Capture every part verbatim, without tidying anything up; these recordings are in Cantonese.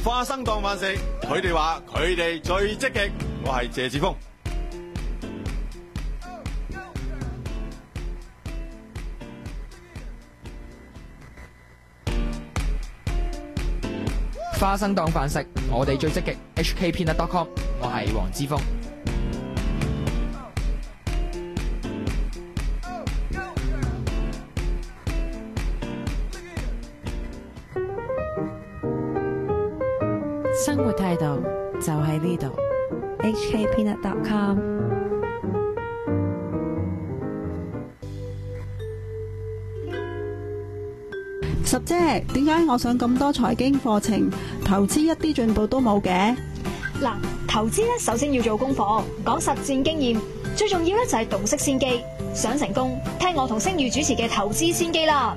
花生當飯食，佢哋話佢哋最積極。我係謝志峰。 花生當飯食，我哋最積極。H K Peanut dot com， 我係黃之鋒。 生活態度就喺呢度。H K Peanut dot com。 十姐，點解我上咁多財經課程，投資一啲進步都冇嘅？ 嗱，投資咧首先要做功課，講實戰經驗，最重要咧就係洞悉先機。想成功，聽我同星宇主持嘅投資先機啦。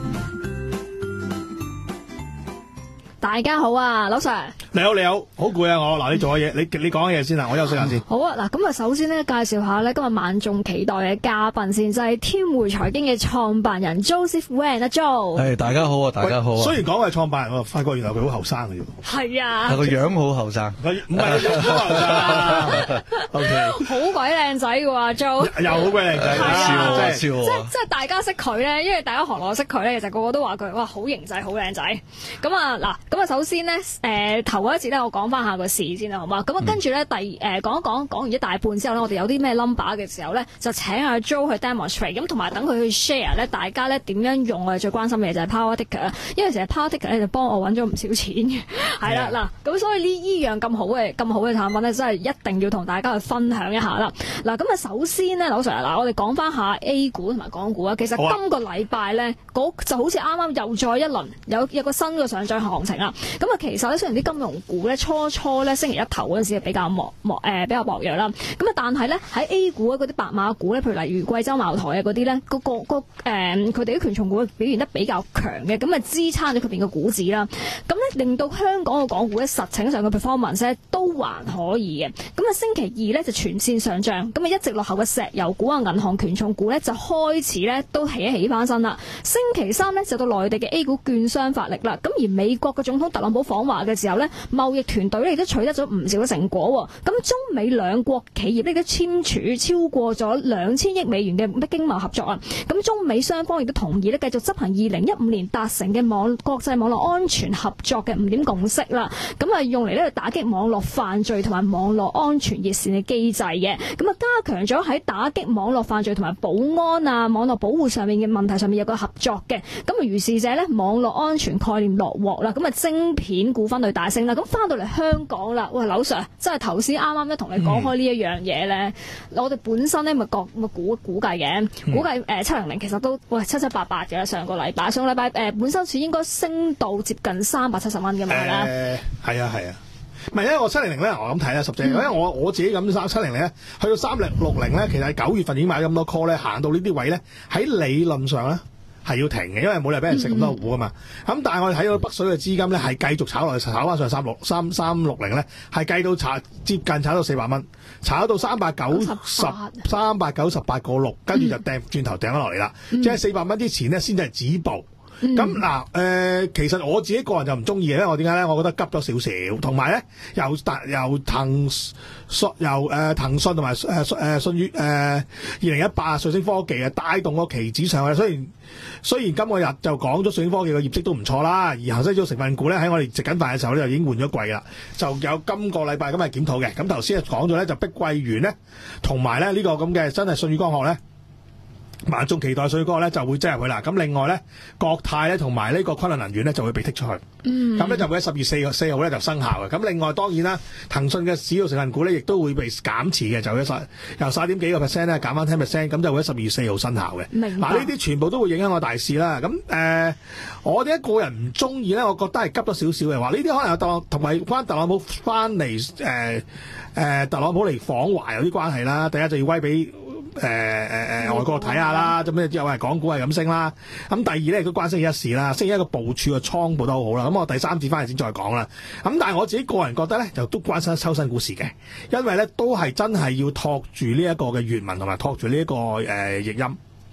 大家好啊，劉 Sir。 你好，你好，好攰啊我。嗱，你做嘅嘢，你你講嘅嘢先啊，我休息下先。 好啊，嗱，咁啊，首先咧介紹下咧今日萬眾期待嘅嘉賓先，就係天匯財經嘅創辦人 Joseph Wang 啊 Joe。 係大家好啊，大家好啊。 雖然講係創辦人，我發覺原來佢好後生嘅啫。 係啊。 個樣好後生。 唔係樣好後生。O K。 好鬼靚仔嘅喎 Joe。 又好鬼靚仔。 笑啊笑啊。 即係即係大家識佢咧，因為大家行內識佢咧，其實個個都話佢哇好型仔，好靚仔。咁啊嗱，咁啊首先咧誒頭嗰一節咧，我講翻下個事先啦，好嘛？咁啊，跟住咧，第誒講一講講完一大半之後咧，我哋有啲咩 number 嘅時候咧，就請阿 Joe 去 demonstrate，咁同埋等佢去 share 咧，大家咧點樣用我哋最關心嘅嘢就係 Power Ticker，因為成日 Power Ticker 咧就幫我揾咗唔少錢嘅，係啦嗱，咁所以呢依樣咁好嘅咁好嘅產品咧，真係一定要同大家去分享一下啦。嗱，咁啊首先咧，劉 Sir 嗱，我哋講翻下 A 股同埋港股啊，其實今個禮拜咧，嗰就好似啱啱又再一輪有有個新嘅上漲行情啦。咁啊，其實咧雖然啲金融股咧初初咧星期一頭嗰陣時係比較薄薄誒比較薄弱啦，咁啊但係咧喺 A 股嗰啲白馬股咧，譬如例如貴州茅台啊嗰啲咧，嗰個個誒佢哋啲權重股表現得比較強嘅，咁啊支撐咗佢邊嘅股指啦，咁咧令到香港嘅港股咧實情上嘅 performance 咧都還可以嘅，咁啊星期二咧就全線上漲，咁啊一直落後嘅石油股啊、銀行權重股咧就開始咧都起一起翻身啦。星期三咧就到內地嘅 A 股券商發力啦，咁而美國嘅總統特朗普訪華嘅時候咧，貿易團隊咧亦都取得咗唔少嘅成果，咁中美兩國企業咧都簽署超過咗兩千億美元嘅經貿合作啊，咁中美雙方亦都同意咧繼續執行二零一五年達成嘅網國際網絡安全合作嘅五點共識啦，咁啊用嚟咧打擊網絡犯罪同埋網絡安全熱線嘅機制嘅，咁啊加強咗喺打擊網絡犯罪同埋保安啊、網絡保護上面嘅問題上面有個合作嘅，咁啊如是者咧網絡安全概念落鑊啦，咁啊晶片股份類大升啦，咁翻到嚟香港啦，喂，劉 Sir， 真係頭先啱啱咧同你講開呢一樣嘢咧，我哋本身咧咪覺咪估估計嘅，估計誒七零零其實都喂七七八八嘅，上個禮拜上個禮拜誒本身市應該升到接近三百七十蚊嘅嘛，係啦， 誒係啊係啊。唔係，因為我七零零咧，我咁睇啦，十隻，因為我我自己咁三七零零咧，去到三零六零咧，其實喺九月份已經買咗咁多 call 咧，行到呢啲位咧，喺理論上咧係要停嘅，因為冇理由俾人食咁多股噶嘛。咁、嗯、但係我哋睇到北水嘅資金咧係繼續炒落去，炒翻上三六三三六零咧，係計到炒接近炒到四百蚊，炒到三百九十三百九十八個六，跟住就掟轉頭掟咗落嚟啦。即係四百蚊之前咧先至係止步。咁嗱，誒、呃，其實我自己個人就唔中意嘅，因為我點解咧？我覺得急咗少少，同埋咧，由由騰訊由誒騰訊同埋誒誒舜宇誒二零一八瑞聲科技啊，帶動個期指上去。雖然雖然今個日就講咗瑞聲科技嘅業績都唔錯啦，而恒生指數成分股咧喺我哋食緊飯嘅時候咧就已經換咗季啦，就有今個禮拜咁係檢討嘅。咁頭先講咗咧，就碧桂園咧，同埋咧呢個咁嘅真係舜宇光學咧。萬眾期待水哥咧就會擠入去啦，咁另外咧國泰咧同埋呢個昆侖能源咧就會被剔出去，咁、嗯、咧就會喺十月四號四號咧就生效嘅。咁另外當然啦，騰訊嘅指數成分股咧亦都會被減持嘅，就會由十點幾個 percent 咧減翻 ten percent，咁就會喺十二月四號生效嘅。嗱，呢啲全部都會影響我大市啦。咁誒、呃，我哋一個人唔中意咧，我覺得係急咗少少嘅話，呢啲可能有特同埋翻特朗普翻嚟誒誒特朗普嚟訪華有啲關係啦。第一就要威俾。誒誒誒外國睇下啦，咁咧又係港股係咁升啦。咁第二咧亦都關星期一事啦，星期一個部署嘅倉部都好好啦。咁我第三節翻嚟先再講啦。咁但係我自己個人覺得咧，就都關心抽新股市嘅，因為咧都係真係要托住呢一個嘅粵文同埋托住呢一個誒譯音。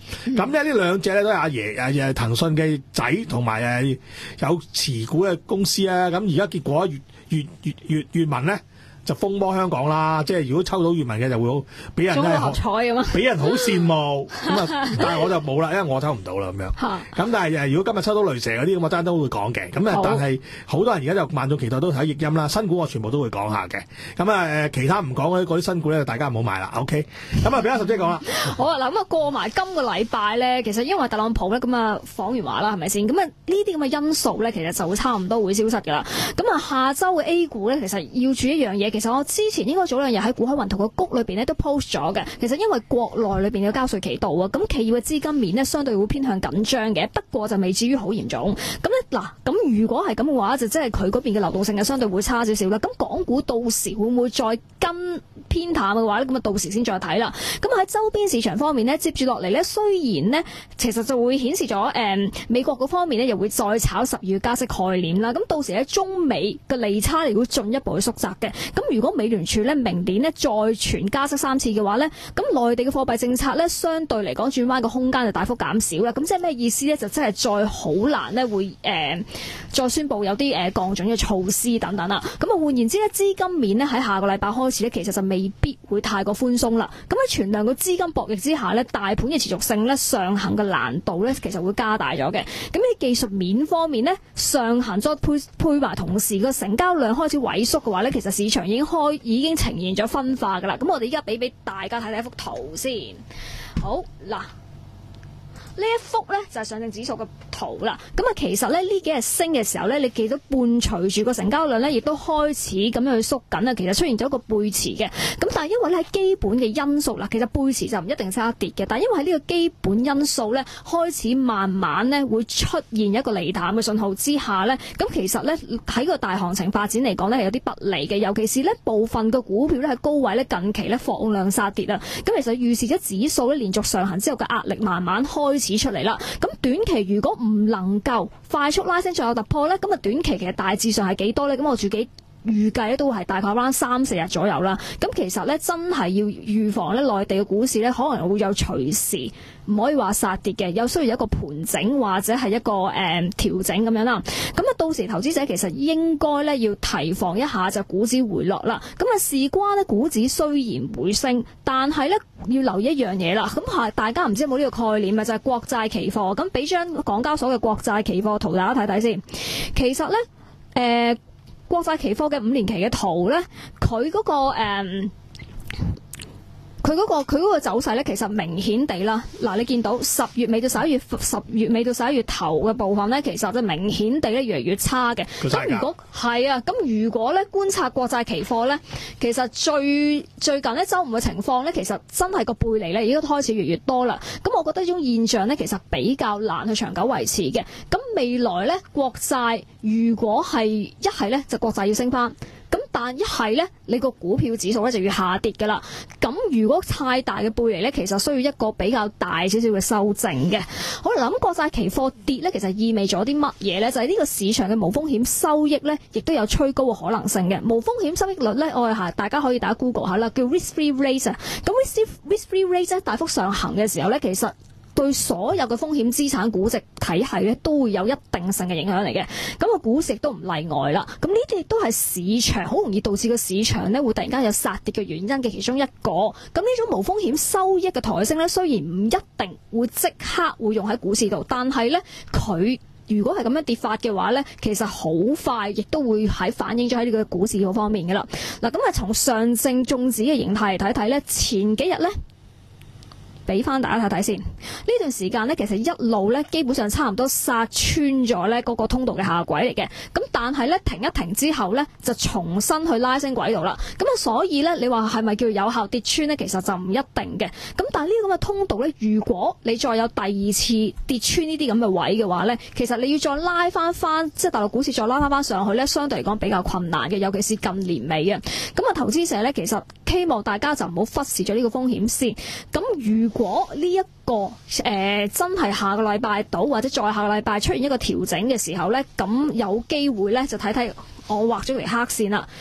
咁咧呢兩隻咧都係阿爺誒誒騰訊嘅仔同埋誒有持股嘅公司啊。咁而家結果粵粵粵粵粵文咧就風魔香港啦，即係如果抽到粵文嘅就會俾人咧中六合彩咁啊， 俾人好羨慕咁啊！但係我就冇啦，因為我抽唔到啦咁樣。咁但係誒，如果今日抽到雷蛇嗰啲咁，我真係都會講嘅。咁啊，但係好多人而家就萬眾期待都睇譯音啦，新股我全部都會講下嘅。咁啊誒，其他唔講嗰啲嗰啲新股咧，大家唔好買啦。OK，咁啊，俾阿十姐講啦。 好啊，嗱咁啊，過埋今個禮拜咧，其實因為特朗普咧咁啊訪完華啦，係咪先？咁啊呢啲咁嘅因素咧，其實就會差唔多會消失㗎啦。咁啊，下週嘅 A 股咧，其實要注意一樣嘢。其實我之前應該早兩日喺股海雲圖個谷裏邊咧都 post 咗嘅。其實因為國內裏邊嘅交稅期度啊，咁企業嘅資金面呢，相對會偏向緊張嘅，不過就未至於好嚴重。咁咧嗱，咁如果係咁嘅話，就即係佢嗰邊嘅流動性係相對會差少少啦。咁港股到時會唔會再跟偏淡嘅話咧？咁啊到時先再睇啦。咁喺周邊市場方面呢，接住落嚟呢，雖然呢，其實就會顯示咗誒、嗯、美國嗰方面呢，又會再炒十二月加息概念啦。咁到時咧中美嘅利差嚟會進一步去縮窄嘅。咁如果美聯儲呢，明年呢再傳加息三次嘅話呢，咁內地嘅貨幣政策呢，相對嚟講轉彎嘅空間就大幅減少啦。咁即係咩意思呢？就真係再好難呢會誒、呃、再宣布有啲誒、呃、降準嘅措施等等啦。咁啊換言之呢，資金面呢喺下個禮拜開始呢，其實就未必會太過寬鬆啦。咁喺全量嘅資金博弈之下呢，大盤嘅持續性呢，上行嘅難度呢，其實會加大咗嘅。咁喺技術面方面呢，上行再配配埋同時個成交量開始萎縮嘅話呢，其實市場已經開已經呈現咗分化噶啦。咁我哋依家俾俾大家睇睇一幅圖先。好嗱。呢一幅呢就係上證指數嘅圖啦，咁啊其實咧呢幾日升嘅時候呢，你記得伴隨住個成交量呢，亦都開始咁樣去縮緊啊，其實出現咗一個背馳嘅，咁但係因為咧喺基本嘅因素啦，其實背馳就唔一定差跌嘅，但係因為喺呢個基本因素呢，開始慢慢呢會出現一個離淡嘅信號之下呢，咁其實呢，喺個大行情發展嚟講呢，係有啲不利嘅，尤其是呢部分嘅股票呢，喺高位呢，近期呢放量殺跌啊，咁其實預示咗指數呢，連續上行之後嘅壓力慢慢開始出嚟啦，咁短期如果唔能夠快速拉升再有突破咧，咁啊短期其實大致上係幾多咧？咁我自己預計咧都係大概啱三四日左右啦。咁其實咧真係要預防咧內地嘅股市咧可能會有隨時唔可以話殺跌嘅，有需要一個盤整或者係一個誒調、嗯、整咁樣啦。咁啊到時投資者其實應該咧要提防一下就股指回落啦。咁啊事關咧股指雖然會升，但係咧要留意一樣嘢啦。咁係大家唔知有冇呢個概念啊？就係、是、國債期貨。咁俾張港交所嘅國債期貨圖大家睇睇先。其實咧誒。呃國債期貨嘅五年期嘅圖咧，佢嗰、嗰個誒，佢嗰個佢嗰個走勢咧，其實明顯地啦。嗱，你見到十月尾到十一月，十月尾到十一月頭嘅部分咧，其實就明顯地咧越嚟越差嘅。咁如果係啊，咁如果咧觀察國債期貨咧，其實最最近呢週五嘅情況咧，其實真係個背離咧已經開始越嚟越多啦。咁我覺得呢種現象咧，其實比較難去長久維持嘅。咁未來咧國債如果係一係咧就國債要升翻。咁但一係咧，你個股票指數咧就要下跌噶啦。咁如果太大嘅背離咧，其實需要一個比較大少少嘅修正嘅。好啦，咁國債期貨跌咧，其實意味咗啲乜嘢咧？就係、是、呢個市場嘅無風險收益咧，亦都有趨高嘅可能性嘅。無風險收益率咧，我哋係大家可以打 Google 下啦，叫 risk-free rate 啊。咁 risk-free rate 咧大幅上行嘅時候咧，其實對所有嘅風險資產估值體系咧都會有一定性嘅影響嚟嘅，咁個股市亦都唔例外啦。咁呢啲亦都係市場好容易導致個市場咧會突然間有殺跌嘅原因嘅其中一個。咁呢種無風險收益嘅抬升咧，雖然唔一定會即刻會用喺股市度，但係咧佢如果係咁樣跌法嘅話咧，其實好快亦都會喺反映咗喺呢個股市嗰方面嘅啦。嗱，咁啊從上證綜指嘅形態嚟睇睇咧，前幾日咧。俾翻大家睇睇先，呢段時間呢，其實一路呢，基本上差唔多殺穿咗呢嗰個通道嘅下軌嚟嘅。咁但係呢，停一停之後呢，就重新去拉升軌道啦。咁啊，所以呢，你話係咪叫有效跌穿呢？其實就唔一定嘅。咁但係呢個咁嘅通道呢，如果你再有第二次跌穿呢啲咁嘅位嘅話呢，其實你要再拉翻翻，即係大陸股市再拉翻翻上去呢，相對嚟講比較困難嘅，尤其是近年尾啊。咁啊，投資者呢，其實希望大家就唔好忽視咗呢個風險先。咁如如果呢、這、一個誒、呃、真係下個禮拜到或者再下個禮拜出現一個調整嘅時候呢，咁有機會呢，就睇睇我畫咗條黑線啦。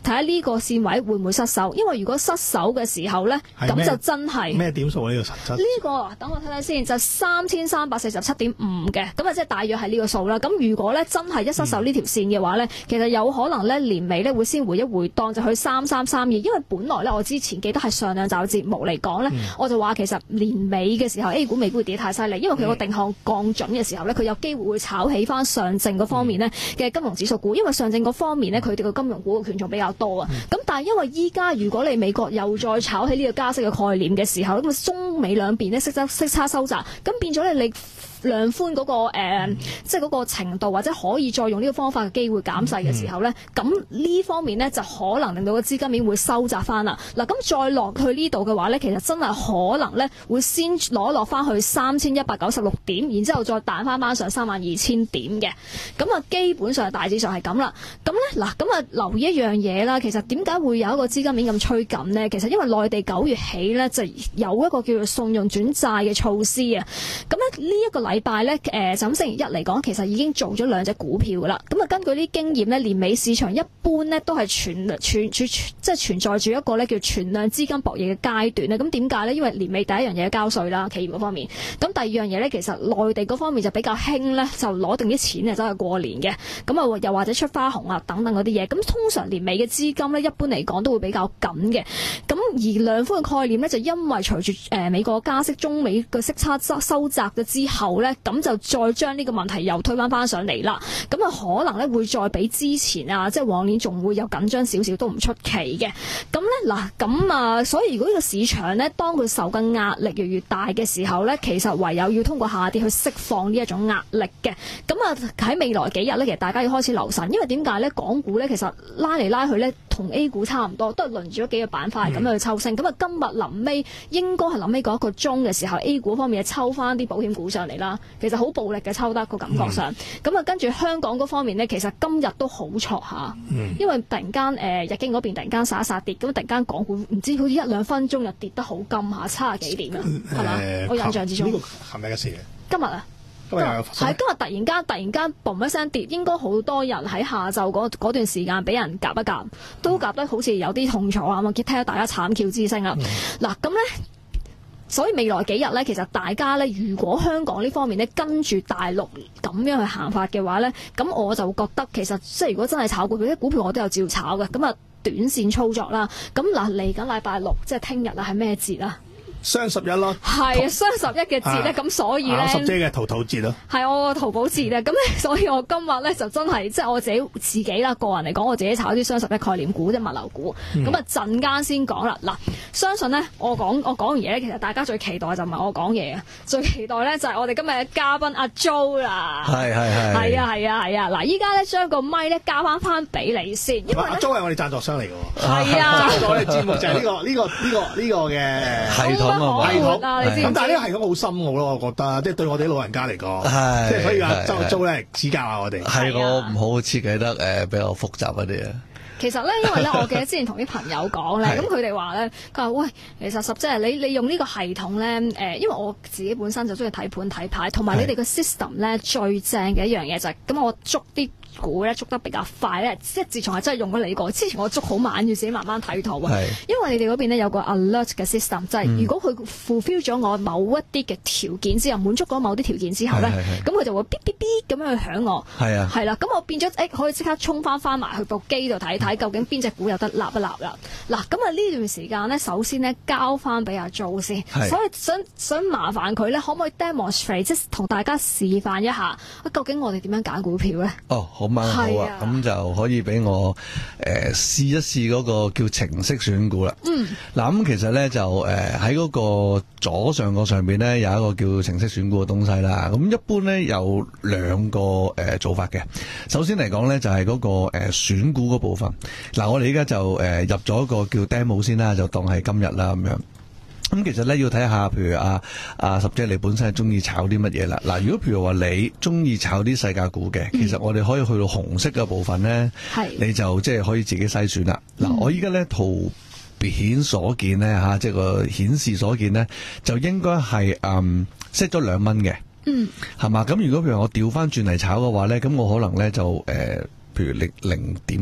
睇下呢個線位會唔會失守，因為如果失守嘅時候咧，咁就真係咩點數呢個實質？ 呢、這個等我睇睇先，就三千三百四十七點五嘅，咁啊即係大約係呢個數啦。咁如果咧真係一失守呢條線嘅話咧，嗯、其實有可能咧年尾咧會先回一回檔，就去三三三二。因為本來咧我之前記得係上兩集嘅節目嚟講咧，嗯、我就話其實年尾嘅時候 A 股美股會跌太犀利，因為佢個定向降準嘅時候咧，佢有機會會炒起翻上證嗰方面咧嘅金融指數股，因為上證嗰方面咧佢哋個金融股嘅權重比較多啊。咁、嗯、但係因為依家如果你美國又再炒起呢個加息嘅概念嘅時候，咁啊中美兩邊咧息差息差收窄，咁變咗咧你量寬嗰、那個、呃、即係嗰個程度或者可以再用呢個方法嘅機會減細嘅時候咧，咁呢、嗯、方面咧就可能令到個資金面會收窄翻啦。嗱，咁再落去呢度嘅話咧，其實真係可能咧會先攞落翻去三千一百九十六點，然之後再彈翻翻上三萬二千點嘅。咁啊，基本上大致上係咁啦。咁咧嗱，咁啊留意一樣嘢啦。其實點解會有一個資金面咁趨緊呢？其實因為內地九月起咧就有一個叫做送用轉債嘅措施啊。咁咧呢一個禮拜咧，誒就咁星期一嚟講，其實已經做咗兩隻股票噶啦。咁啊，根據啲經驗咧，年尾市場一般咧都係存存存即係存在住一個咧叫存量資金博弈嘅階段咧。咁點解咧？因為年尾第一樣嘢交稅啦，企業嗰方面。咁第二樣嘢咧，其實內地嗰方面就比較興咧，就攞定啲錢啊，走去過年嘅。咁啊，又或者出花紅啊等等嗰啲嘢。咁通常年尾嘅資金咧，一般嚟講都會比較緊嘅。咁而量寬嘅概念咧，就因為隨住誒美國加息、中美嘅息差收窄咗之後咧，咁就再將呢個問題又推翻翻上嚟啦。咁啊，可能咧會再比之前啊，即係往年仲會有緊張少少都唔出奇嘅。咁咧嗱，咁啊，所以如果呢個市場咧，當佢受嘅壓力越嚟越大嘅時候咧，其實唯有要通過下跌去釋放呢一種壓力嘅。咁啊，喺未來幾日咧，其實大家要開始留神，因為點解咧？港股咧其實拉嚟拉去咧，同 A 股差唔多，都係輪住咗幾個板塊咁樣去抽升。咁啊、嗯，今日臨尾應該係臨尾嗰一個鐘嘅時候 ，A 股方面係抽翻啲保險股上嚟啦。其實好暴力嘅抽得個感覺上。咁啊、嗯，跟住香港嗰方面呢，其實今日都好挫下，嗯、因為突然間誒、呃、日經嗰邊突然間殺一殺跌，咁突然間港股唔知好似一兩分鐘又跌得好金下，七十幾點啊，係嘛、呃？我印象之中。呢個係咪嘅事？ 今日啊。係今日突然間突然間嘣一聲跌，應該好多人喺下晝嗰嗰段時間俾人夾一夾，都夾得好似有啲痛楚啊！我聽到大家慘叫之聲啊！嗱咁咧，所以未來幾日咧，其實大家咧，如果香港呢方面咧跟住大陸咁樣去行法嘅話咧，咁我就覺得其實即係如果真係炒股票，啲股票我都有照炒嘅，咁啊短線操作啦。咁嗱嚟緊禮拜六即係聽日啊，係咩節啊？ 雙十一咯， 係啊，雙十一嘅節咧，咁、啊、所以咧， 啊、十姐嘅淘淘節咯， 係我個淘寶節啊，咁咧，所以我今日咧就真係即係我自己自己啦，個人嚟講，我自己炒啲雙十一概念股即係物流股，咁啊陣間先講啦。嗱，相信咧我講我講完嘢咧，其實大家最期待就唔係我講嘢啊，最期待咧就係我哋今日嘅嘉賓阿 Jo 啦， 係係係， 係啊係啊係啊，嗱，依家咧將個咪咧交翻翻俾你先，因為阿 Jo 係我哋贊助商嚟嘅喎， 係啊， 我哋節目就係呢個呢個呢個呢個嘅系統。 系統咁，但係呢個系統好深奧咯，我覺得，即係對我哋啲老人家嚟講，即係所以阿周租咧指教下我哋。 係我唔好設計得誒比較複雜一啲啊。 其實咧，因為咧，我記得之前同啲朋友講咧，咁佢哋話咧，佢話喂，其實十即係你你用呢個系統咧，誒、呃，因為我自己本身就中意睇盤睇牌，同埋你哋個 system 咧最正嘅一樣嘢就係、是，咁我捉啲股咧捉得比較快咧，即係自從係真係用咗你個，之前我捉好慢，要自己慢慢睇圖啊。因為你哋嗰邊咧有個 alert 嘅 system，就係如果佢 fulfill 咗我某一啲嘅條件之後，滿足咗某啲條件之後咧，咁佢就會嗶嗶嗶咁樣去響我。係啊，係啦，咁我變咗誒可以即刻衝翻翻埋去部機度睇睇，究竟邊隻股有得立一立啦。嗱，咁啊呢段時間咧，首先咧交翻俾阿 Jo 先，所以想想麻煩佢咧，可唔可以 demonstrate 即係同大家示範一下，究竟我哋點樣揀股票咧？ 哦，好嘛，好啊，咁就可以俾我誒試一試嗰個叫程式選股啦。嗯，嗱咁其實咧就誒喺嗰個左上角上邊咧有一個叫程式選股嘅東西啦。咁一般咧有兩個誒做法嘅。首先嚟講咧就係嗰個誒選股嗰部分。嗱，我哋依家就誒入咗一個叫 demo 先啦，就當係今日啦咁樣。咁其實咧要睇下，譬如啊啊十姐你本身係中意炒啲乜嘢啦？嗱，如果譬如話你中意炒啲世界股嘅，嗯、其實我哋可以去到紅色嘅部分咧，是你就即係可以自己篩選啦。嗱、嗯，我依家咧圖片所見咧吓，即係個顯示所見咧，就應該係嗯 set 咗兩蚊嘅，嗯，係嘛？咁如果譬如我調翻轉嚟炒嘅話咧，咁我可能咧就誒、呃，譬如零零點一。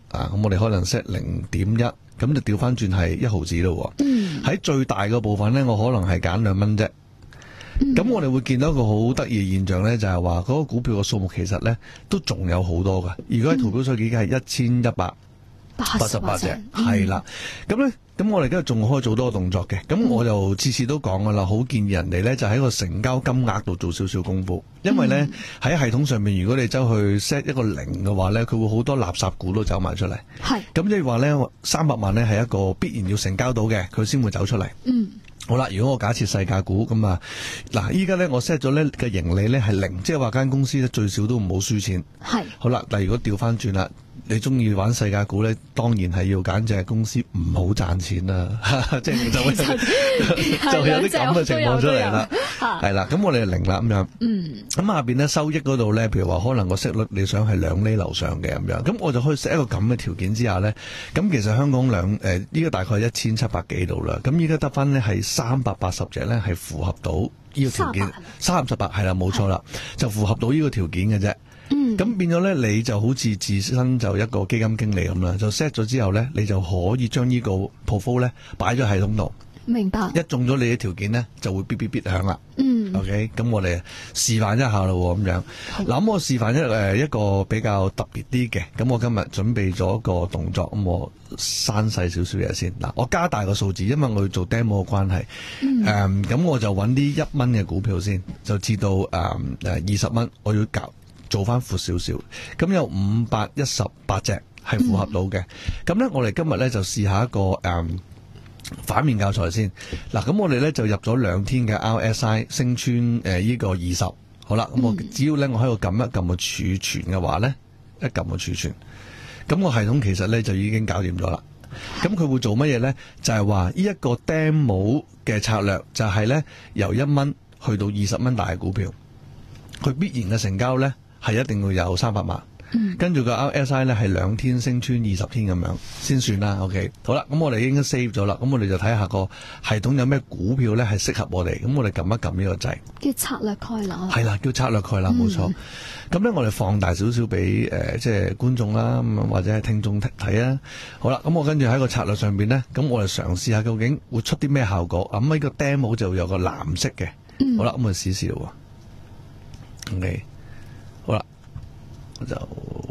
啊，咁我哋可能 set 零點一，咁就調翻轉係一毫子咯。嗯，喺最大嘅部分咧，我可能係揀兩蚊啫。咁、嗯、我哋會見到一個好得意嘅現象咧，就係話嗰個股票嘅數目其實咧都仲有好多噶。如果喺圖表上已經係一千一百八十八隻，係啦。咁咧，咁我哋今日仲可以做多個動作嘅。咁我就次次都講噶啦，好建議人哋咧就喺個成交金額度做少少功夫，因為咧喺、嗯、系統上面，如果你走去 set 一個零嘅話咧，佢會好多垃圾股都走埋出嚟。係。咁即係話咧，三百萬咧係一個必然要成交到嘅，佢先會走出嚟。嗯。好啦，如果我假設細價股咁啊，嗱，依家咧我 set 咗咧嘅盈利咧係零，即係話間公司咧最少都唔好輸錢。係。好啦，但係如果調翻轉啦，你中意玩細價股咧，當然係要揀隻公司唔好賺錢啦，即係就會就有啲咁嘅情況出嚟啦。係啦，咁我哋係零啦咁樣。嗯。咁下邊咧收益嗰度咧，譬如話可能個息率你想係兩厘樓上嘅咁樣，咁我就可以 set 一個咁嘅條件之下咧，咁其實香港兩誒依家大概一千七百幾度啦，咁依家得翻咧係三百八十隻咧係符合到呢個條件，三十八係啦，冇錯啦，就符合到呢個條件嘅啫。嗯，咁變咗咧，你就好似自身就一個基金經理咁啦，就 set 咗之後咧，你就可以將呢個 portfolio 咧擺咗系統度。明白。一中咗你嘅條件咧，就會嗶嗶嗶響啦。嗯。OK，咁我哋示範一下咯，咁樣。嗱，咁我示範一誒一個比較特別啲嘅，咁我今日準備咗一個動作，咁我刪細少少嘢先。嗱，我加大個數字，因為我要做 demo 嘅關係。嗯。誒，咁我就揾啲一蚊嘅股票先，就至到誒誒二十蚊，我要搞。做翻闊少少，咁有五百一十八隻係符合到嘅。咁咧、嗯，我哋今日咧就試下一個誒、嗯、反面教材先。嗱，咁我哋咧就入咗兩天嘅 R S I 升穿誒呢個二十。好啦，咁我只要咧我喺度撳一撳個儲存嘅話咧，一撳個儲存，咁個系統其實咧就已經搞掂咗啦。咁佢會做乜嘢咧？就係話呢一個 demo 嘅策略就係咧由一蚊去到二十蚊大嘅股票，佢必然嘅成交咧。係一定會有三百萬，嗯、跟住個 R S I 咧係兩天升穿二十天咁樣先算啦。OK， 好啦，咁我哋已經 save 咗啦，咁我哋就睇下個系統有咩股票咧係適合我哋，咁我哋撳一撳呢個掣，叫策略概覽。係啦，叫策略概覽，冇錯。咁咧、嗯、我哋放大少少俾誒即係觀眾啦，或者係聽眾睇啊。好啦，咁我跟住喺個策略上邊咧，咁我哋嘗試下究竟會出啲咩效果。咁呢個 demo 就有個藍色嘅，嗯、好啦，咁我哋試試咯。OK。好啦，我就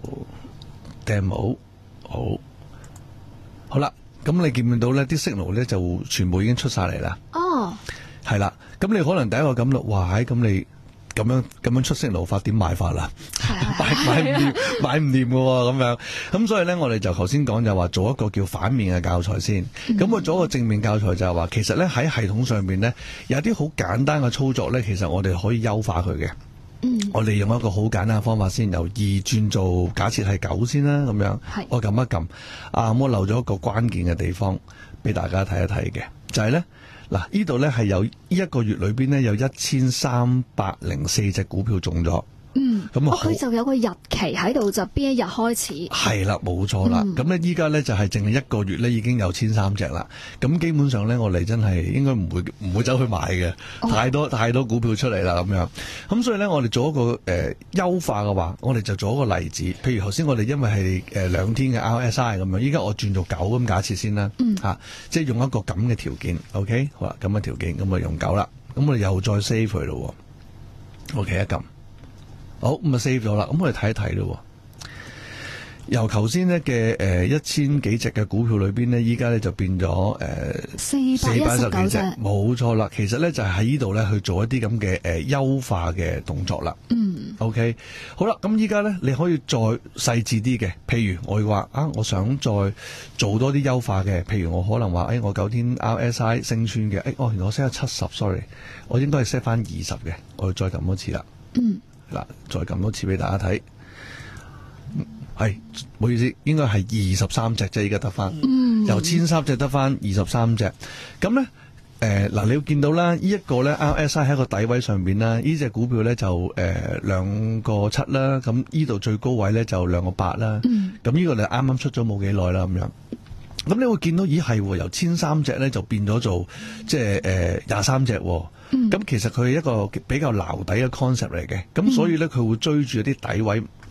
demo 好，好啦，咁你見唔見到咧？啲 signal 咧就全部已經出晒嚟啦。哦，係啦，咁你可能第一個感覺，哇！咁你咁樣咁樣出 signal 法點買法啦？買買唔掂，買唔掂嘅喎，咁樣。咁所以咧，我哋就頭先講就話做一個叫反面嘅教材先。咁我、嗯、做一個正面教材就係話，其實咧喺系統上邊咧有啲好簡單嘅操作咧，其實我哋可以優化佢嘅。嗯，我哋用一個好簡單嘅方法先，由二轉做假設係九先啦，咁樣。係。我撳一撳，啊，我漏咗一個關鍵嘅地方俾大家睇一睇嘅，就係咧，嗱，呢度咧係有呢一個月裏邊咧有一千三百零四隻股票中咗。嗯，咁啊，佢就有個日期喺度，就邊一日開始？係啦，冇錯啦。咁咧、嗯，依家咧就係淨係一個月咧已經有千三隻啦。咁基本上咧，我哋真係應該唔會唔會走去買嘅，哦、太多太多股票出嚟啦咁樣。咁所以咧，我哋做一個誒優、呃、化嘅話，我哋就做一個例子。譬如頭先我哋因為係誒兩天嘅 R S I 咁樣，依家我轉做九咁假設先啦。嗯。吓、啊，即係用一個咁嘅條件。OK， 好啦，咁嘅條件，咁我用九啦。咁我哋又再 save 佢咯。OK， 一撳。好，咁啊 save 咗啦，咁我哋睇一睇咯。由頭先呢嘅誒一千幾隻嘅股票裏邊呢，依家咧就變咗誒四百一十幾隻，冇錯啦。其實咧就係喺呢度咧去做一啲咁嘅誒優化嘅動作啦。嗯，OK，好啦，咁依家咧你可以再細緻啲嘅，譬如我話啊，我想再做多啲優化嘅，譬如我可能話誒、哎、我九天 R S I 升穿嘅，誒、哎、哦原來我 set 咗七十 sorry， 我應該係 set 翻二十嘅，我要再撳多次啦。嗯。嗱，再撳多次俾大家睇，係唔好意思，應該係二十三隻啫，依家得翻，嗯、由千三隻得翻二十三隻。咁咧，誒、呃、嗱，你要見到啦，呢、這、一個咧 R S I 喺個底位上邊啦，呢隻股票咧就誒兩個七啦，咁呢度最高位咧就兩個八啦。咁呢、嗯、個你啱啱出咗冇幾耐啦，咁樣。咁你會見到，咦係喎，由千三隻咧就變咗做即係誒廿三隻。咁、嗯、其實佢係一個比較撈底嘅 concept 嚟嘅，咁所以咧佢會追住一啲底位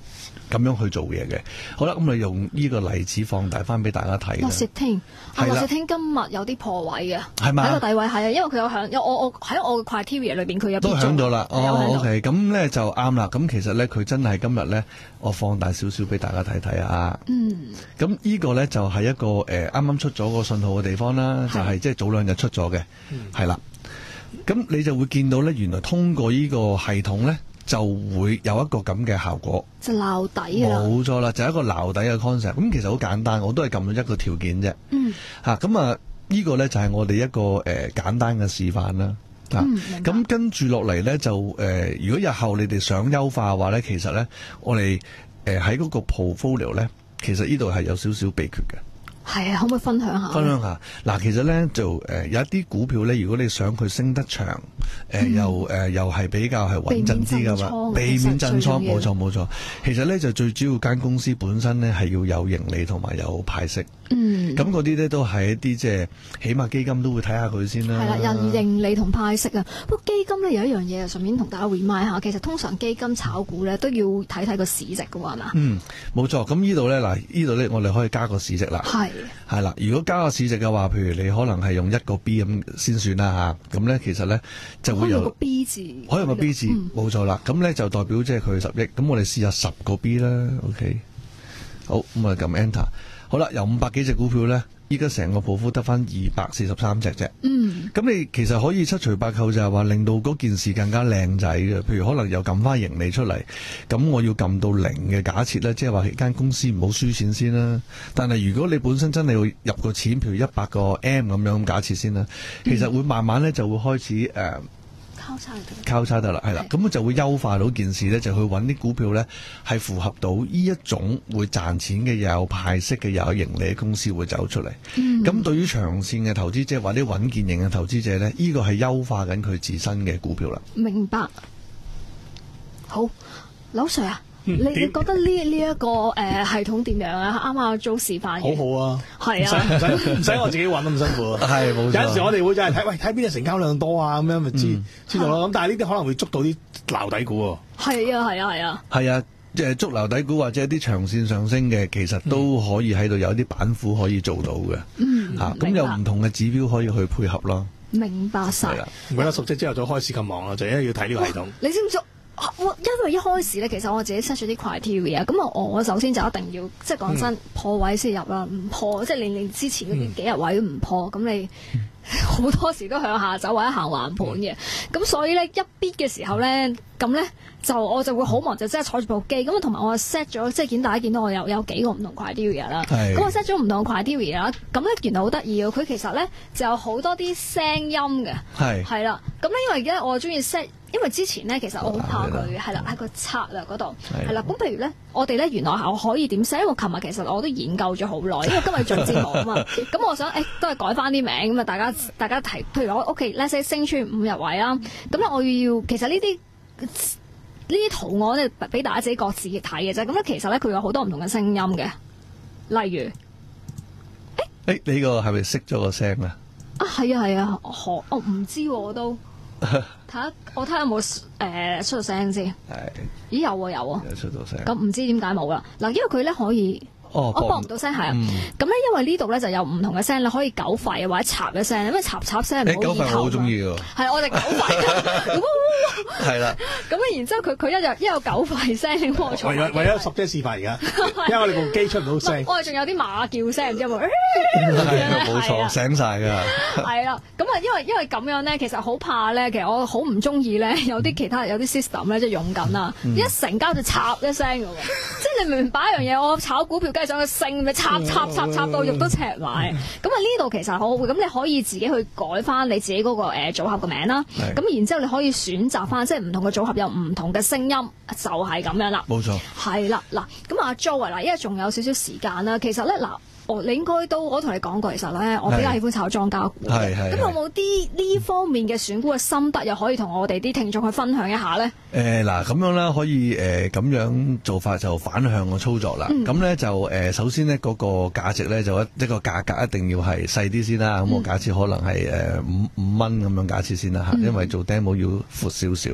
咁樣去做嘢嘅。好啦，咁我用呢個例子放大翻俾大家睇啦。 樂視聽，啊係啦樂視聽今日有啲破位嘅， 係嘛喺個底位係啊，因為佢有響，有我我喺我嘅 criteria 裏邊佢有都響咗啦。 有響哦到 ，OK，咁咧就啱啦。咁其實咧佢真係今日咧，我放大少少俾大家睇睇啊。 嗯， 咁呢個咧就係一個誒啱啱出咗個信號嘅地方啦，就係即係早兩日出咗嘅，係啦。咁你就會見到咧，原來通過呢個系統咧，就會有一個咁嘅效果。 就撈底㗎啦。 冇錯啦，就係一個撈底嘅 concept。咁其實好簡單，我都係撳咗一個條件啫。 嗯。 嚇咁啊，呢個咧就係我哋一個誒、呃、簡單嘅示範啦。啊嗯，明白咁跟住落嚟咧就誒、呃，如果日後你哋想優化嘅話咧，其實咧我哋誒喺嗰個 portfolio 咧，其實呢度係有少少秘訣嘅。 係啊，可唔可以分享下？ 分享下嗱，其實咧就誒、呃、有一啲股票咧，如果你想佢升得長，誒、呃嗯又誒、呃、又係比較係穩陣啲噶嘛，避免震倉，冇錯冇錯。其實咧就最主要間公司本身咧係要有盈利同埋有派息。 嗯， 咁嗰啲咧都係一啲即係起碼基金都會睇下佢先啦。 係啦，人盈利同派息啊。不過基金咧有一樣嘢，順便同大家 remind 下，其實通常基金炒股咧都要睇睇個市值㗎喎，係嘛？ 嗯，冇錯。咁呢度咧嗱，呢度咧我哋可以加個市值啦。 係。 係啦，如果加個市值嘅話，譬如你可能係用一個 B 咁先算啦嚇，咁咧其實咧就會有可以用個 B 字， 可以用個 B 字，冇錯啦。咁咧就代表即係佢十億，咁我哋試下十個 B 啦。OK，好，咁我哋撳 Enter。好啦，由五百幾隻股票咧，依家成個鋪幅得翻二百四十三隻啫。 嗯， 咁你其實可以七除八扣，就係話令到嗰件事更加靚仔嘅。譬如可能又撳翻盈利出嚟，咁我要撳到零嘅假設咧，即係話間公司唔好輸錢先啦。但係如果你本身真係要入個錢，譬如一百個 M 咁樣咁假設先啦，其實會慢慢咧就會開始誒。呃交叉得， 交叉得啦，係啦，咁就會優化到件事咧，就去揾啲股票咧係符合到呢一種會賺錢嘅、又有派息嘅、又有盈利嘅公司會走出嚟。咁、嗯、對於長線嘅投資者或者穩健型嘅投資者咧，呢、這個係優化緊佢自身嘅股票啦。 明白。好，劉 Sir 啊。 嗯、 你你覺得呢呢一個誒、呃、系統點樣啊？啱啱做示範好好啊， 係啊， 唔使唔使我自己揾咁辛苦啊。 係冇錯。 有陣時我哋會就係睇，喂睇邊隻成交量多啊，咁樣咪知、嗯、知道咯。咁但係呢啲可能會捉到啲撈底股喎。 係啊係啊係啊。 係啊，即係捉撈底股或者啲長線上升嘅，其實都可以喺度有啲板斧可以做到嘅。嗯，嚇咁、啊、有唔同嘅指標可以去配合咯。 明白晒。 唔怪得熟職之後再開始咁忙啦，就因為要睇呢個系統。 你知唔知？我因為一開始咧，其實我自己 set 咗啲 criteria，咁啊，我首先就一定要，即係講真，破位先入啦，唔破，即係你你之前嗰啲幾日位都唔破，咁、嗯、你好多時都向下走或者行橫盤嘅，咁、嗯、所以咧一 bid 嘅時候咧，咁咧就我就會好忙，就即係坐住部機，咁同埋我 set 咗，即係見大家見到我有有幾個唔同 criteria 啦，咁我 set 咗唔同 criteria 啦，咁咧原來好得意嘅，佢其實咧就有好多啲聲音嘅，係係啦，咁咧因為而家我中意 set。因為之前咧，其實我好怕佢嘅，係啦，喺個策略嗰度，係啦。咁譬如咧，我哋咧原來我可以點寫？因為我琴日其實我都研究咗好耐，因為今日做節目啊嘛。咁我想誒、欸，都係改翻啲名咁啊！大家大家提，譬如我 OK，let's say 升穿五日位啦。咁咧我要其實呢啲呢啲圖案咧，俾大家自己各自睇嘅啫。咁咧其實咧佢有好多唔同嘅聲音嘅，例如誒，誒、 欸、你呢個係咪熄咗個聲啊？ 啊係啊係啊，我我唔知喎我都。睇下我睇下有冇誒出到聲先。係。咦有喎有喎。有出到聲。咁唔知點解冇啦？嗱，因為佢咧可以。哦。我播唔到聲係啊。咁咧、嗯，因為呢度咧就有唔同嘅聲，你可以狗吠或者插嘅聲，因為插插聲唔好意頭。狗吠我好中意㗎。係我哋狗吠。係啦。咁啊，然之後佢佢一有一有狗吠聲，咁我坐。為咗為咗熟姐示範而家，因為我哋部機出唔到聲。我哋仲有啲馬叫聲，唔知有冇？係冇錯，醒晒㗎。係啦，咁啊，因為因為咁樣咧，其實好怕咧，其實我好唔中意咧，有啲其他有啲 system 咧，即係用緊啊，嗯、一成交就插一聲㗎喎，即係你明唔明白一樣嘢？我炒股票梗係想佢升，咪插插插插到肉都赤埋。咁啊呢度其實好好嘅，咁你可以自己去改翻你自己嗰、嗰個誒、呃、組合嘅名啦。咁然之後你可以選擇翻，即係唔同嘅組合有唔同嘅聲音，就係、係、咁樣啦。冇錯。係啦，嗱，咁阿 Joe 嗱，因為仲有少少時間啦，其實咧嗱。哦，你應該都我同你講過，其實咧我比較喜歡炒莊家股嘅。咁有冇啲呢方面嘅選股嘅心得，又可以同我哋啲聽眾去分享一下咧？誒嗱、呃，咁樣啦，可以誒咁、呃、樣做法就反向嘅操作啦。咁咧、嗯、就誒、呃、首先咧嗰、那個價值咧就一一個價格一定要係細啲先啦。咁、嗯、我假設可能係誒五五蚊咁樣假設先啦嚇，因為做 demo 要闊少少。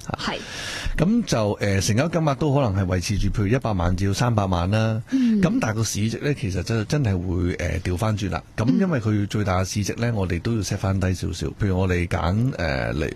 係。 咁就誒、呃、成交金額都可能係維持住，譬如一百萬至到三百萬啦。咁、嗯、但係個市值咧，其實就真係會誒調翻轉啦。咁、呃、因為佢最大嘅市值咧，我哋都要 set 翻低少少。譬如我哋揀誒嚟，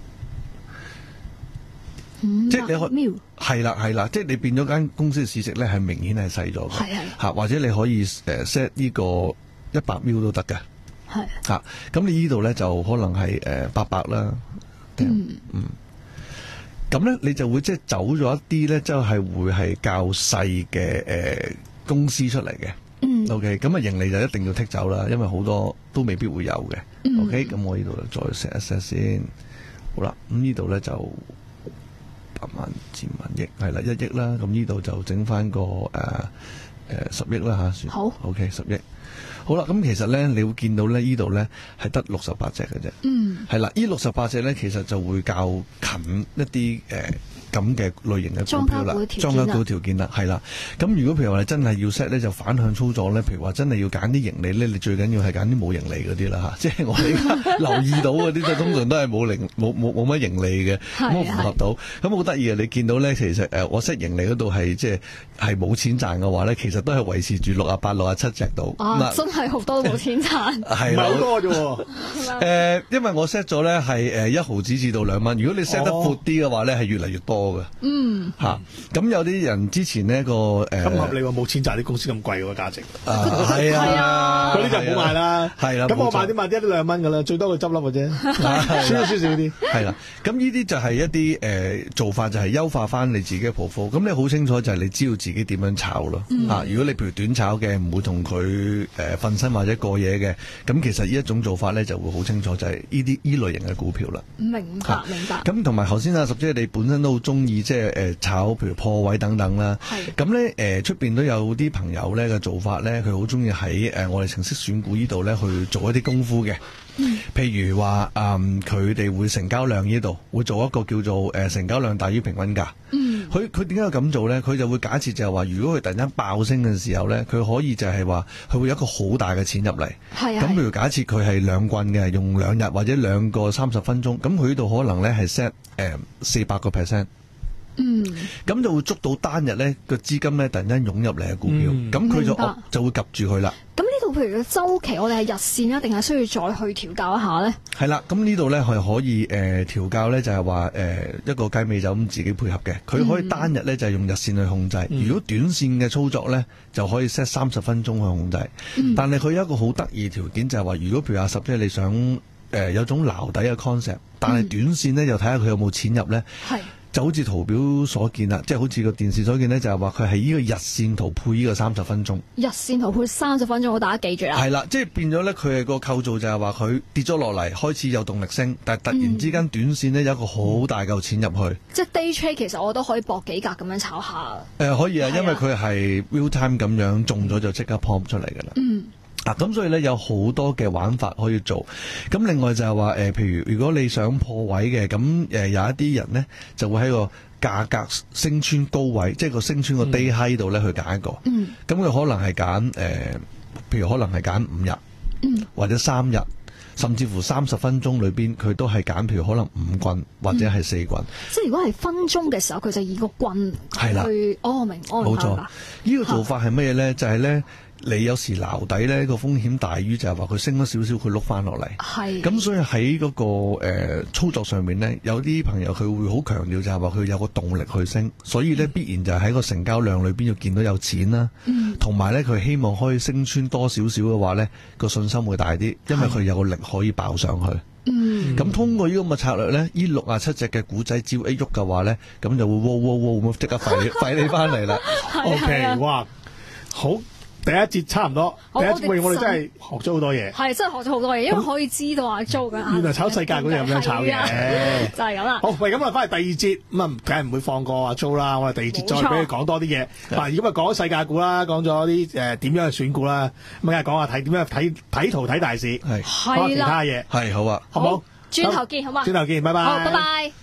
即係你可係啦係啦，即係你變咗間公司嘅市值咧，係明顯係細咗嘅。係係嚇，或者你可以誒 set 呢個一百 mil 都得嘅。係嚇，咁你呢度咧就可能係誒八百啦。嗯嗯。咁咧，你就會即係走咗一啲咧，即係會係較細嘅誒公司出嚟嘅。嗯。O K，咁啊盈利就一定要剔走啦，因為好多都未必會有嘅。嗯。O K，咁我呢度再 set 一 set 先。好啦，咁呢度咧就百萬至萬億，係啦，一億啦。咁呢度就整翻個誒誒十億啦吓，算。好。O K，十億。好啦，咁其實咧，你會見到咧，呢度咧係得六十八隻嘅啫。嗯，係啦，呢六十八隻咧，其實就會較近一啲誒咁嘅類型嘅股票啦，莊家股條件啦，係啦。咁如果譬如話你真係要 set 咧，就反向操作咧，譬如話真係要揀啲盈利咧，你最緊要係揀啲冇盈利嗰啲啦嚇。即係我哋而家留意到嗰啲，就通常都係冇盈冇冇冇乜盈利嘅，咁我符合到。咁好得意啊！你見到咧，其實誒我 set 盈利嗰度係即係係冇錢賺嘅話咧，其實都係維持住六啊八、六啊七隻度。 啊，真係好多冇錢賺， 係唔係好多啫喎？ 誒，因為我 set 咗咧係誒一毫子至到兩蚊。如果你 set 得闊啲嘅話咧，係越嚟越多嘅。嗯，嚇。咁有啲人之前呢個誒， 咁合理喎，冇錢賺啲公司咁貴喎價值。 啊，係啊， 嗰啲就唔好買啦。係啦，咁我買啲買啲一兩蚊㗎啦，最多佢執笠嘅啫，輸少少啲。係啦，咁呢啲就係一啲誒做法，就係優化翻你自己嘅 portfolio。咁你好清楚就係你知道自己點樣炒咯。嚇，如果你譬如短炒嘅，唔會同佢誒瞓身或者過夜嘅，咁其實呢一種做法咧就會好清楚，就係呢啲依類型嘅股票啦。 明白，明白。 咁同埋頭先阿十姐你本身都好中意即係誒炒，譬如破位等等啦。係。咁咧誒出邊都有啲朋友咧嘅做法咧，佢好中意喺誒我哋程式選股呢度咧去做一啲功夫嘅。嗯。譬如話誒佢哋會成交量呢度會做一個叫做誒、呃、成交量大於平均價。嗯。佢佢點解要咁做咧？佢就會假設就係話，如果佢突然間爆升嘅時候咧，佢可以就係話佢會有一個好大嘅錢入嚟。係啊。咁譬如假設佢係兩棍嘅，用兩日或者兩個三十分鐘，咁佢呢度可能咧係 set 誒四百個 percent。嗯，咁就會捉到單日咧個資金咧突然間湧入嚟嘅股票，咁佢、嗯、就就會夾住佢啦。咁呢度譬如個周期，我哋係日線啊，定係需要再去調教一下咧？係啦，咁呢度咧係可以誒調教咧，就係話誒一個雞尾就咁自己配合嘅，佢可以單日咧就係用日線去控制。嗯、如果短線嘅操作咧，就可以 set 三十分鐘去控制。嗯、但係佢有一個好得意條件，就係話如果譬如阿十即係你想誒、呃、有種撈底嘅 concept，但係短線咧又睇下佢有冇錢入咧。係。就好似圖表所見啦，即係好似個電視所見咧，就係話佢係呢個日線圖配呢個三十分鐘。日線圖配三十分鐘，好大家記住啦。係啦，即係變咗咧，佢係個構造就係話佢跌咗落嚟，開始有動力升，但係突然之間短線咧有一個好大嚿錢入去。嗯、即係 day trade 其實我都可以搏幾格咁樣炒下。誒、呃，可以啊，因為佢係 real time 咁樣中咗就即刻 pop 出嚟㗎啦。嗯。啊，咁所以咧有好多嘅玩法可以做，咁另外就係話誒，譬如如果你想破位嘅，咁誒、呃、有一啲人咧就會喺個價格升穿高位，即係個升穿個 day high 度咧去揀一個，嗯，咁佢可能係揀誒，譬如可能係揀五日，嗯，或者三日，甚至乎三十分鐘裏邊佢都係揀，譬如可能五棍或者係四棍。嗯、即係如果係分鐘嘅時候，佢就以個棍係啦，去哦明，哦明，冇錯，呢、呢個做法係乜嘢咧？就係、係、咧。你有時撈底咧個風險大於就係話佢升咗少少，佢碌翻落嚟。係。咁所以喺嗰、那個、呃、操作上面咧，有啲朋友佢會好強調就係話佢有個動力去升，所以咧必然就係喺個成交量裏邊要見到有錢啦。嗯。同埋咧，佢希望可以升穿多少少嘅話咧，個信心會大啲，因為佢有個力可以爆上去。嗯。咁通過呢個咁嘅策略咧，呢六啊七隻嘅股仔只要一喐嘅話咧，咁就會喎喎喎咁即刻快你快你翻嚟啦。 O K， 哇，好。第一節差唔多，第一節喂我哋真係學咗好多嘢，係真係學咗好多嘢，因為可以知道阿 Jo 嘅原來炒世界嗰啲咁樣炒嘅，就係咁啦。好，喂，咁啊翻嚟第二節，咁啊梗係唔會放過阿 Jo 啦，我哋第二節再俾佢講多啲嘢。嗱，咁啊講咗世界股啦，講咗啲誒點樣去選股啦，咁梗係講下睇點樣睇睇圖睇大市，係講下其他嘢，係好啊，好唔好？轉頭見，好嘛？轉頭見，拜拜。好，拜拜。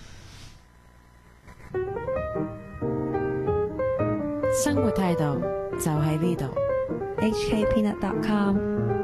生活態度就喺呢度。H K Peanut dot com